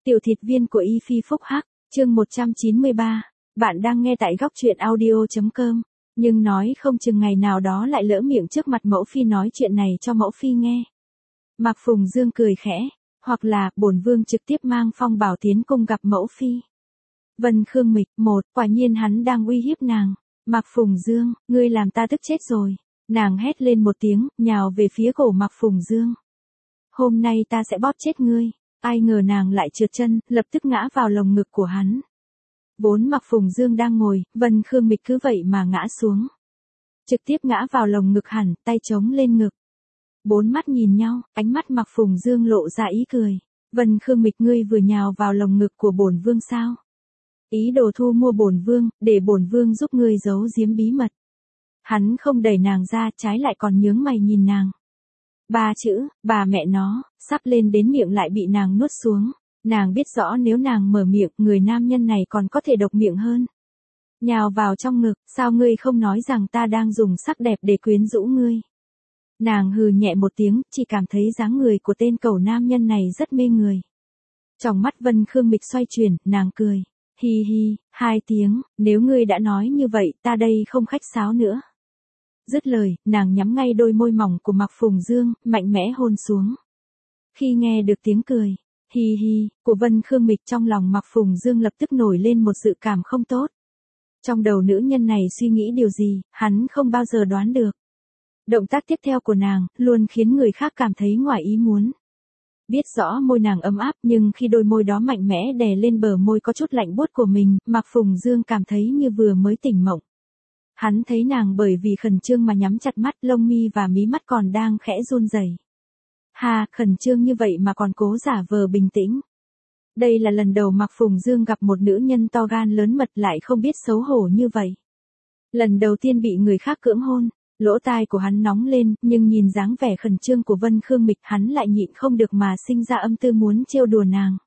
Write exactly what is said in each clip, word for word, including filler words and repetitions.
Tiểu thịt viên của Y Phi Phúc Hắc, chương một trăm chín mươi ba. Bạn đang nghe tại góc truyện audio.com. Nhưng nói không chừng ngày nào đó lại lỡ miệng trước mặt mẫu phi nói chuyện này cho mẫu phi nghe. Mạc Phùng Dương cười khẽ, hoặc là bổn vương trực tiếp mang Phong Bảo tiến cung gặp mẫu phi. Vân Khương Mịch, một, quả nhiên hắn đang uy hiếp nàng. Mạc Phùng Dương, ngươi làm ta tức chết rồi. Nàng hét lên một tiếng, nhào về phía cổ Mạc Phùng Dương. Hôm nay ta sẽ bóp chết ngươi. Ai ngờ nàng lại trượt chân, lập tức ngã vào lồng ngực của hắn. Vốn Mạc Phùng Dương đang ngồi, Vân Khương Mịch cứ vậy mà ngã xuống. Trực tiếp ngã vào lồng ngực hẳn, tay chống lên ngực. Bốn mắt nhìn nhau, ánh mắt Mạc Phùng Dương lộ ra ý cười. Vân Khương Mịch, ngươi vừa nhào vào lồng ngực của bổn vương sao? Ý đồ thu mua bổn vương, để bổn vương giúp ngươi giấu giếm bí mật. Hắn không đẩy nàng ra, trái lại còn nhướng mày nhìn nàng. Ba chữ, bà mẹ nó, sắp lên đến miệng lại bị nàng nuốt xuống. Nàng biết rõ nếu nàng mở miệng, người nam nhân này còn có thể độc miệng hơn. Nhào vào trong ngực, sao ngươi không nói rằng ta đang dùng sắc đẹp để quyến rũ ngươi? Nàng hừ nhẹ một tiếng, chỉ cảm thấy dáng người của tên cẩu nam nhân này rất mê người. Trong mắt Vân Khương Mịch xoay chuyển, nàng cười. Hi hi, hai tiếng, nếu ngươi đã nói như vậy, ta đây không khách sáo nữa. Dứt lời, nàng nhắm ngay đôi môi mỏng của Mạc Phùng Dương, mạnh mẽ hôn xuống. Khi nghe được tiếng cười, hi hi, của Vân Khương Mịch, trong lòng Mạc Phùng Dương lập tức nổi lên một dự cảm không tốt. Trong đầu nữ nhân này suy nghĩ điều gì, hắn không bao giờ đoán được. Động tác tiếp theo của nàng, luôn khiến người khác cảm thấy ngoài ý muốn. Biết rõ môi nàng ấm áp, nhưng khi đôi môi đó mạnh mẽ đè lên bờ môi có chút lạnh buốt của mình, Mạc Phùng Dương cảm thấy như vừa mới tỉnh mộng. Hắn thấy nàng bởi vì khẩn trương mà nhắm chặt mắt, lông mi và mí mắt còn đang khẽ run rẩy. Ha, khẩn trương như vậy mà còn cố giả vờ bình tĩnh. Đây là lần đầu Mạc Phùng Dương gặp một nữ nhân to gan lớn mật lại không biết xấu hổ như vậy. Lần đầu tiên bị người khác cưỡng hôn, lỗ tai của hắn nóng lên, nhưng nhìn dáng vẻ khẩn trương của Vân Khương Mịch, hắn lại nhịn không được mà sinh ra âm tư muốn trêu đùa nàng.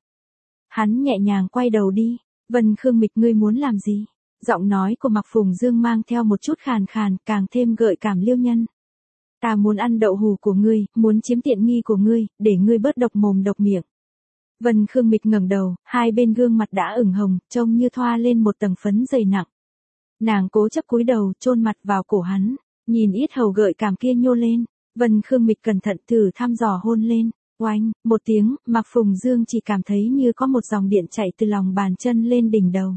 Hắn nhẹ nhàng quay đầu đi. Vân Khương Mịch, ngươi muốn làm gì? Giọng nói của Mạc Phùng Dương mang theo một chút khàn khàn, càng thêm gợi cảm liêu nhân. Ta muốn ăn đậu hù của ngươi, muốn chiếm tiện nghi của ngươi, để ngươi bớt độc mồm độc miệng. Vân Khương Mịch ngẩng đầu, hai bên gương mặt đã ửng hồng, trông như thoa lên một tầng phấn dày nặng. Nàng cố chấp cúi đầu, chôn mặt vào cổ hắn, nhìn yết hầu gợi cảm kia nhô lên. Vân Khương Mịch cẩn thận thử thăm dò hôn lên. Oanh, một tiếng, Mạc Phùng Dương chỉ cảm thấy như có một dòng điện chảy từ lòng bàn chân lên đỉnh đầu.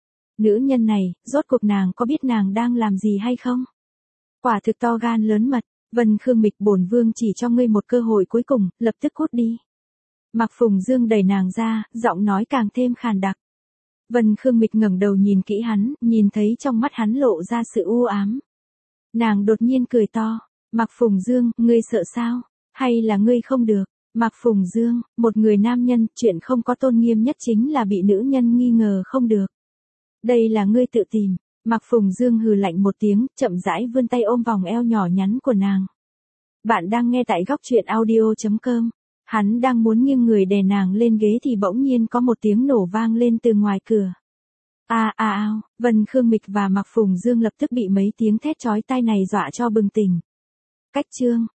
Nữ nhân này, rốt cuộc nàng có biết nàng đang làm gì hay không? Quả thực to gan lớn mật. Vân Khương Mịch, bổn vương chỉ cho ngươi một cơ hội cuối cùng, lập tức cút đi. Mạc Phùng Dương đẩy nàng ra, giọng nói càng thêm khàn đặc. Vân Khương Mịch ngẩng đầu nhìn kỹ hắn, nhìn thấy trong mắt hắn lộ ra sự u ám. Nàng đột nhiên cười to. Mạc Phùng Dương, ngươi sợ sao? Hay là ngươi không được? Mạc Phùng Dương, một người nam nhân, chuyện không có tôn nghiêm nhất chính là bị nữ nhân nghi ngờ không được. Đây là ngươi tự tìm. Mạc Phùng Dương hừ lạnh một tiếng, chậm rãi vươn tay ôm vòng eo nhỏ nhắn của nàng. Bạn đang nghe tại góc truyện audio.com. Hắn đang muốn nghiêng người đè nàng lên ghế thì bỗng nhiên có một tiếng nổ vang lên từ ngoài cửa. A a ao, Vân Khương Mịch và Mạc Phùng Dương lập tức bị mấy tiếng thét chói tai này dọa cho bừng tỉnh. Cách chương.